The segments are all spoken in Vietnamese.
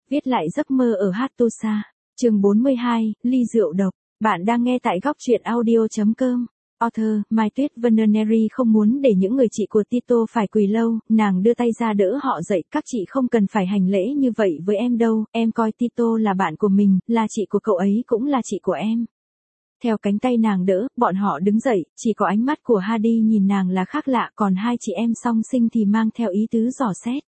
Viết lại giấc mơ ở Hattusa. Chương 42, ly rượu độc. Bạn đang nghe tại góc truyện audio.com. Author, Mai Tuyết Venery không muốn để những người chị của Tito phải quỳ lâu, nàng đưa tay ra đỡ họ dậy. Các chị không cần phải hành lễ như vậy với em đâu, em coi Tito là bạn của mình, là chị của cậu ấy cũng là chị của em. Theo cánh tay nàng đỡ, bọn họ đứng dậy, chỉ có ánh mắt của Hadi nhìn nàng là khác lạ, còn hai chị em song sinh thì mang theo ý tứ dò xét.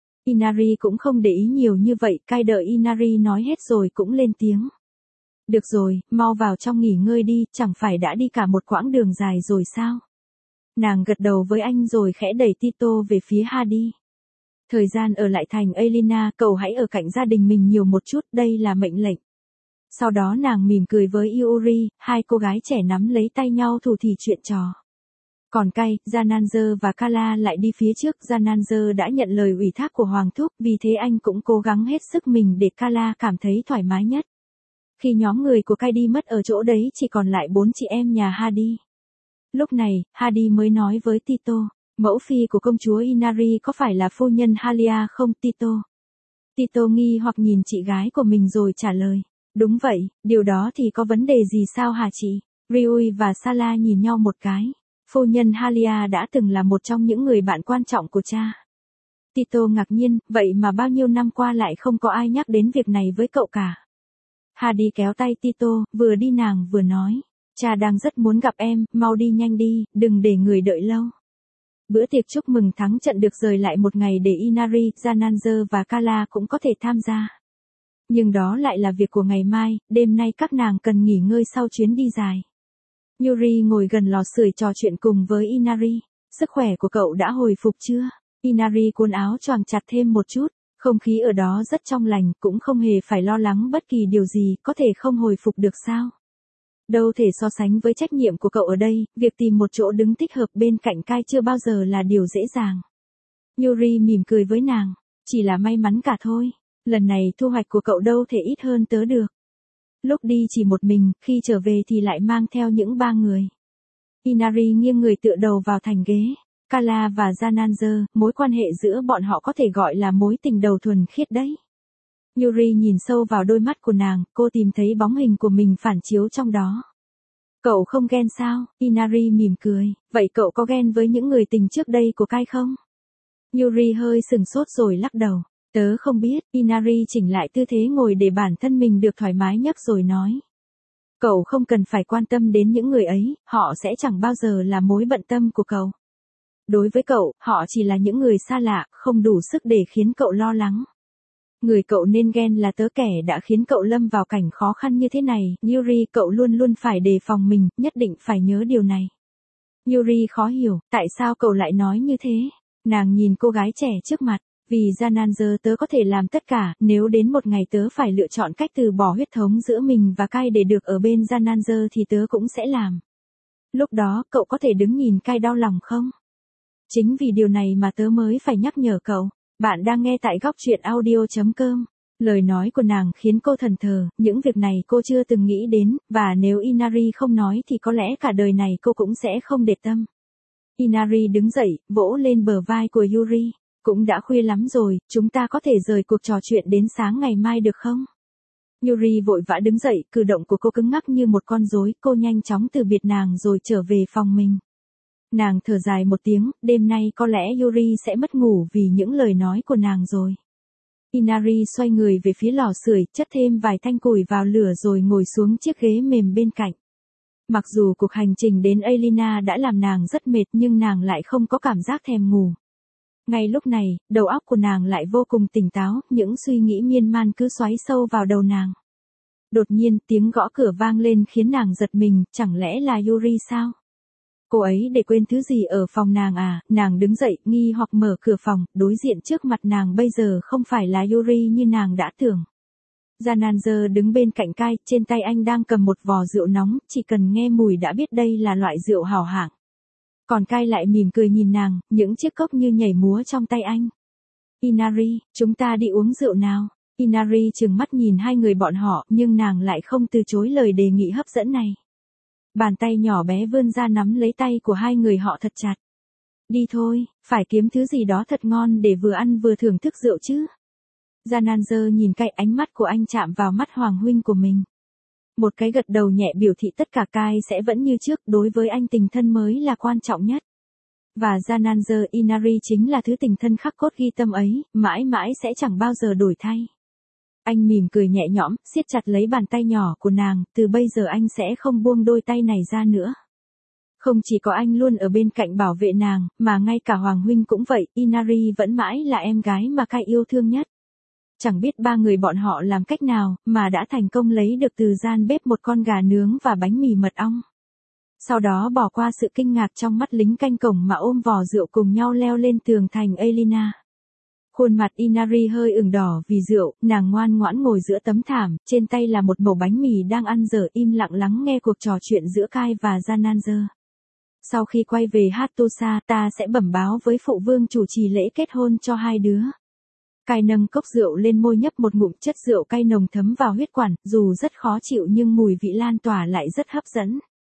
Inari cũng không để ý nhiều như vậy, cai đợi Inari nói hết rồi cũng lên tiếng. Được rồi, mau vào trong nghỉ ngơi đi, chẳng phải đã đi cả một quãng đường dài rồi sao? Nàng gật đầu với anh rồi khẽ đẩy Tito về phía Hadi. Thời gian ở lại thành Elina, cậu hãy ở cạnh gia đình mình nhiều một chút, đây là mệnh lệnh. Sau đó nàng mỉm cười với Yuri, hai cô gái trẻ nắm lấy tay nhau thủ thỉ chuyện trò. Còn Kai, Jananzer và Kala lại đi phía trước, Jananzer đã nhận lời ủy thác của Hoàng Thúc, vì thế anh cũng cố gắng hết sức mình để Kala cảm thấy thoải mái nhất. Khi nhóm người của Kai đi mất ở chỗ đấy chỉ còn lại 4 chị em nhà Hadi. Lúc này, Hadi mới nói với Tito, mẫu phi của công chúa Inari có phải là phu nhân Halia không Tito? Tito nghi hoặc nhìn chị gái của mình rồi trả lời, đúng vậy, điều đó thì có vấn đề gì sao hả chị? Ryui và Sala nhìn nhau một cái. Phu nhân Halia đã từng là một trong những người bạn quan trọng của cha. Tito ngạc nhiên, vậy mà bao nhiêu năm qua lại không có ai nhắc đến việc này với cậu cả. Hadi kéo tay Tito, vừa đi nàng vừa nói, cha đang rất muốn gặp em, mau đi nhanh đi, đừng để người đợi lâu. Bữa tiệc chúc mừng thắng trận được rời lại một ngày để Inari, Jananzer và Kala cũng có thể tham gia. Nhưng đó lại là việc của ngày mai, đêm nay các nàng cần nghỉ ngơi sau chuyến đi dài. Yuri ngồi gần lò sưởi trò chuyện cùng với Inari. Sức khỏe của cậu đã hồi phục chưa? Inari cuốn áo choàng chặt thêm một chút. Không khí ở đó rất trong lành, cũng không hề phải lo lắng bất kỳ điều gì, có thể không hồi phục được sao? Đâu thể so sánh với trách nhiệm của cậu ở đây, việc tìm một chỗ đứng thích hợp bên cạnh Kai chưa bao giờ là điều dễ dàng. Yuri mỉm cười với nàng. Chỉ là may mắn cả thôi. Lần này thu hoạch của cậu đâu thể ít hơn tớ được. Lúc đi chỉ một mình, khi trở về thì lại mang theo những 3 người. Inari nghiêng người tựa đầu vào thành ghế. Kala và Jananzer, mối quan hệ giữa bọn họ có thể gọi là mối tình đầu thuần khiết đấy. Yuri nhìn sâu vào đôi mắt của nàng, cô tìm thấy bóng hình của mình phản chiếu trong đó. Cậu không ghen sao? Inari mỉm cười, vậy cậu có ghen với những người tình trước đây của Kai không? Yuri hơi sừng sốt rồi lắc đầu. Tớ không biết, Inari chỉnh lại tư thế ngồi để bản thân mình được thoải mái nhất rồi nói. Cậu không cần phải quan tâm đến những người ấy, họ sẽ chẳng bao giờ là mối bận tâm của cậu. Đối với cậu, họ chỉ là những người xa lạ, không đủ sức để khiến cậu lo lắng. Người cậu nên ghen là tớ kẻ đã khiến cậu lâm vào cảnh khó khăn như thế này. Yuri, cậu luôn luôn phải đề phòng mình, nhất định phải nhớ điều này. Yuri khó hiểu, tại sao cậu lại nói như thế? Nàng nhìn cô gái trẻ trước mặt. Vì Jananzer tớ có thể làm tất cả, nếu đến một ngày tớ phải lựa chọn cách từ bỏ huyết thống giữa mình và Kai để được ở bên Jananzer thì tớ cũng sẽ làm. Lúc đó, cậu có thể đứng nhìn Kai đau lòng không? Chính vì điều này mà tớ mới phải nhắc nhở cậu. Bạn đang nghe tại góc truyện audio.com. Lời nói của nàng khiến cô thẫn thờ, những việc này cô chưa từng nghĩ đến, và nếu Inari không nói thì có lẽ cả đời này cô cũng sẽ không để tâm. Inari đứng dậy, vỗ lên bờ vai của Yuri. Cũng đã khuya lắm rồi, chúng ta có thể rời cuộc trò chuyện đến sáng ngày mai được không? Yuri vội vã đứng dậy, cử động của cô cứng ngắc như một con rối, cô nhanh chóng từ biệt nàng rồi trở về phòng mình. Nàng thở dài một tiếng, đêm nay có lẽ Yuri sẽ mất ngủ vì những lời nói của nàng rồi. Inari xoay người về phía lò sưởi, chất thêm vài thanh củi vào lửa rồi ngồi xuống chiếc ghế mềm bên cạnh. Mặc dù cuộc hành trình đến Elina đã làm nàng rất mệt nhưng nàng lại không có cảm giác thèm ngủ. Ngay lúc này, đầu óc của nàng lại vô cùng tỉnh táo, những suy nghĩ miên man cứ xoáy sâu vào đầu nàng. Đột nhiên, tiếng gõ cửa vang lên khiến nàng giật mình, chẳng lẽ là Yuri sao? Cô ấy để quên thứ gì ở phòng nàng à? Nàng đứng dậy, nghi hoặc mở cửa phòng, đối diện trước mặt nàng bây giờ không phải là Yuri như nàng đã tưởng. Jananzer đứng bên cạnh Kai, trên tay anh đang cầm một vò rượu nóng, chỉ cần nghe mùi đã biết đây là loại rượu hảo hạng. Còn Kai lại mỉm cười nhìn nàng, những chiếc cốc như nhảy múa trong tay anh. Inari, chúng ta đi uống rượu nào? Inari trừng mắt nhìn hai người bọn họ, nhưng nàng lại không từ chối lời đề nghị hấp dẫn này. Bàn tay nhỏ bé vươn ra nắm lấy tay của hai người họ thật chặt. Đi thôi, phải kiếm thứ gì đó thật ngon để vừa ăn vừa thưởng thức rượu chứ. Jananger nhìn Kai, ánh mắt của anh chạm vào mắt Hoàng huynh của mình. Một cái gật đầu nhẹ biểu thị tất cả Kai sẽ vẫn như trước, đối với anh tình thân mới là quan trọng nhất. Và Jananger Inari chính là thứ tình thân khắc cốt ghi tâm ấy, mãi mãi sẽ chẳng bao giờ đổi thay. Anh mỉm cười nhẹ nhõm, siết chặt lấy bàn tay nhỏ của nàng, từ bây giờ anh sẽ không buông đôi tay này ra nữa. Không chỉ có anh luôn ở bên cạnh bảo vệ nàng, mà ngay cả Hoàng huynh cũng vậy, Inari vẫn mãi là em gái mà Kai yêu thương nhất. Chẳng biết ba người bọn họ làm cách nào, mà đã thành công lấy được từ gian bếp một con gà nướng và bánh mì mật ong. Sau đó bỏ qua sự kinh ngạc trong mắt lính canh cổng mà ôm vò rượu cùng nhau leo lên tường thành Elina. Khuôn mặt Inari hơi ửng đỏ vì rượu, nàng ngoan ngoãn ngồi giữa tấm thảm, trên tay là một mẩu bánh mì đang ăn dở, im lặng lắng nghe cuộc trò chuyện giữa Kai và Jananger. Sau khi quay về Hattusa, ta sẽ bẩm báo với phụ vương chủ trì lễ kết hôn cho hai đứa. Kai nâng cốc rượu lên môi nhấp một ngụm, chất rượu cay nồng thấm vào huyết quản, dù rất khó chịu nhưng mùi vị lan tỏa lại rất hấp dẫn.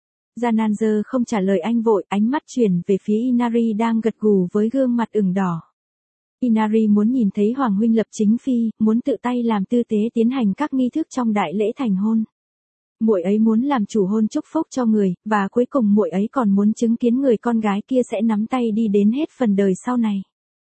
Jananger không trả lời anh vội, ánh mắt chuyển về phía Inari đang gật gù với gương mặt ửng đỏ. Inari muốn nhìn thấy Hoàng huynh lập chính phi, muốn tự tay làm tư tế tiến hành các nghi thức trong đại lễ thành hôn. Muội ấy muốn làm chủ hôn chúc phúc cho người, và cuối cùng muội ấy còn muốn chứng kiến người con gái kia sẽ nắm tay đi đến hết phần đời sau này.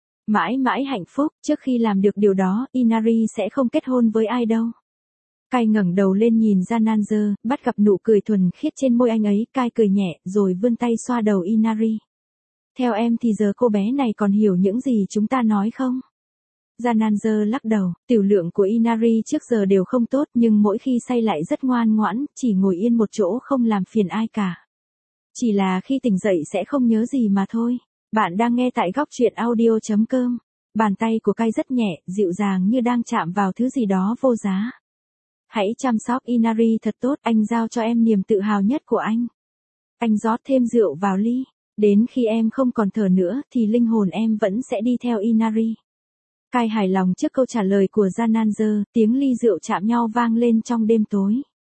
Mãi mãi hạnh phúc, trước khi làm được điều đó, Inari sẽ không kết hôn với ai đâu. Kai ngẩng đầu lên nhìn Jananger, bắt gặp nụ cười thuần khiết trên môi anh ấy, Kai cười nhẹ, rồi vươn tay xoa đầu Inari. Theo em thì giờ cô bé này còn hiểu những gì chúng ta nói không? Jananger lắc đầu, tiểu lượng của Inari trước giờ đều không tốt nhưng mỗi khi say lại rất ngoan ngoãn, chỉ ngồi yên một chỗ không làm phiền ai cả. Chỉ là khi tỉnh dậy sẽ không nhớ gì mà thôi. Bạn đang nghe tại góc truyện audio.com. Bàn tay của Kai rất nhẹ, dịu dàng như đang chạm vào thứ gì đó vô giá. Hãy chăm sóc Inari thật tốt, anh giao cho em niềm tự hào nhất của anh. Anh rót thêm rượu vào ly. Đến khi em không còn thở nữa thì linh hồn em vẫn sẽ đi theo Inari. Kai hài lòng trước câu trả lời của Jananger, tiếng ly rượu chạm nhau vang lên trong đêm tối.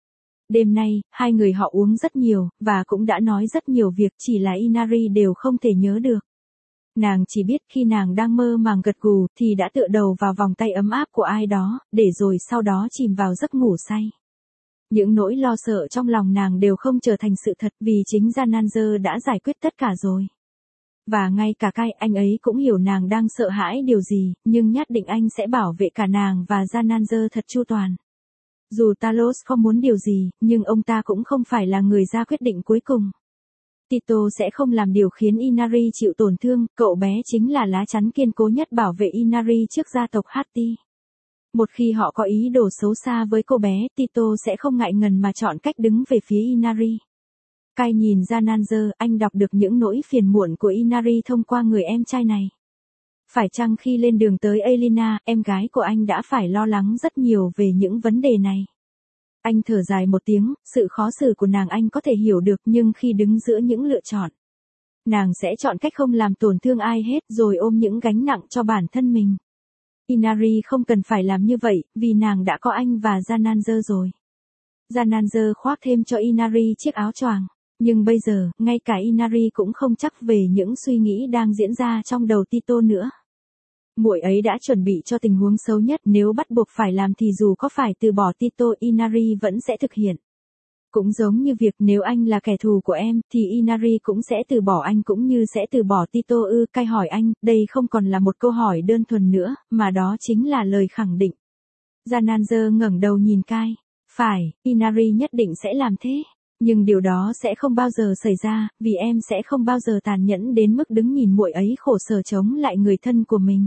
Đêm nay, hai người họ uống rất nhiều, và cũng đã nói rất nhiều việc, chỉ là Inari đều không thể nhớ được. Nàng chỉ biết khi nàng đang mơ màng gật gù thì đã tựa đầu vào vòng tay ấm áp của ai đó, để rồi sau đó chìm vào giấc ngủ say. Những nỗi lo sợ trong lòng nàng đều không trở thành sự thật vì chính Jananger đã giải quyết tất cả rồi. Và ngay cả Kai, anh ấy cũng hiểu nàng đang sợ hãi điều gì, nhưng nhất định anh sẽ bảo vệ cả nàng và Jananger thật chu toàn. Dù Talos không muốn điều gì, nhưng ông ta cũng không phải là người ra quyết định cuối cùng. Tito sẽ không làm điều khiến Inari chịu tổn thương, cậu bé chính là lá chắn kiên cố nhất bảo vệ Inari trước gia tộc Hatti. Một khi họ có ý đồ xấu xa với cô bé, Tito sẽ không ngại ngần mà chọn cách đứng về phía Inari. Kai nhìn Jananger, anh đọc được những nỗi phiền muộn của Inari thông qua người em trai này. Phải chăng khi lên đường tới Elina, em gái của anh đã phải lo lắng rất nhiều về những vấn đề này? Anh thở dài một tiếng, sự khó xử của nàng anh có thể hiểu được nhưng khi đứng giữa những lựa chọn, nàng sẽ chọn cách không làm tổn thương ai hết rồi ôm những gánh nặng cho bản thân mình. Inari không cần phải làm như vậy, vì nàng đã có anh và Jananger rồi. Jananger khoác thêm cho Inari chiếc áo choàng. Nhưng bây giờ, ngay cả Inari cũng không chắc về những suy nghĩ đang diễn ra trong đầu Tito nữa. Muội ấy đã chuẩn bị cho tình huống xấu nhất, nếu bắt buộc phải làm thì dù có phải từ bỏ Tito, Inari vẫn sẽ thực hiện. Cũng giống như việc nếu anh là kẻ thù của em, thì Inari cũng sẽ từ bỏ anh cũng như sẽ từ bỏ Tito ư? Kai hỏi anh, đây không còn là một câu hỏi đơn thuần nữa, mà đó chính là lời khẳng định. Jananger ngẩng đầu nhìn Kai. Phải, Inari nhất định sẽ làm thế. Nhưng điều đó sẽ không bao giờ xảy ra, vì em sẽ không bao giờ tàn nhẫn đến mức đứng nhìn muội ấy khổ sở chống lại người thân của mình.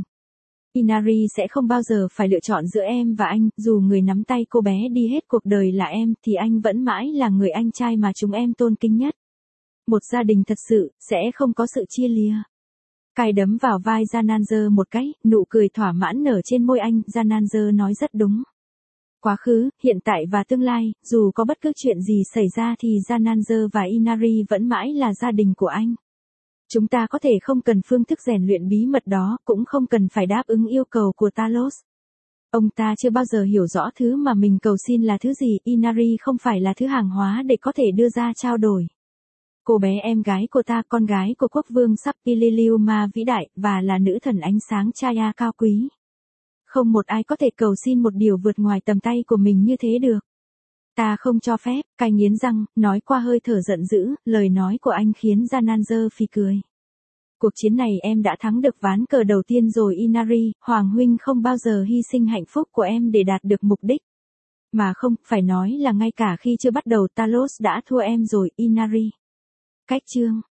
Inari sẽ không bao giờ phải lựa chọn giữa em và anh, dù người nắm tay cô bé đi hết cuộc đời là em, thì anh vẫn mãi là người anh trai mà chúng em tôn kính nhất. Một gia đình thật sự, sẽ không có sự chia lìa. Kai đấm vào vai Jananger một cái, nụ cười thỏa mãn nở trên môi anh, Jananger nói rất đúng. Quá khứ, hiện tại và tương lai, dù có bất cứ chuyện gì xảy ra thì Jananger và Inari vẫn mãi là gia đình của anh. Chúng ta có thể không cần phương thức rèn luyện bí mật đó, cũng không cần phải đáp ứng yêu cầu của Talos. Ông ta chưa bao giờ hiểu rõ thứ mà mình cầu xin là thứ gì, Inari không phải là thứ hàng hóa để có thể đưa ra trao đổi. Cô bé em gái của ta, con gái của quốc vương Sapililiuma vĩ đại, và là nữ thần ánh sáng Chaya cao quý. Không một ai có thể cầu xin một điều vượt ngoài tầm tay của mình như thế được. Ta không cho phép, cai nghiến răng, nói qua hơi thở giận dữ, lời nói của anh khiến Jananzer phì cười. Cuộc chiến này em đã thắng được ván cờ đầu tiên rồi Inari, Hoàng huynh không bao giờ hy sinh hạnh phúc của em để đạt được mục đích. Mà không, phải nói là ngay cả khi chưa bắt đầu Talos đã thua em rồi Inari. Cách chương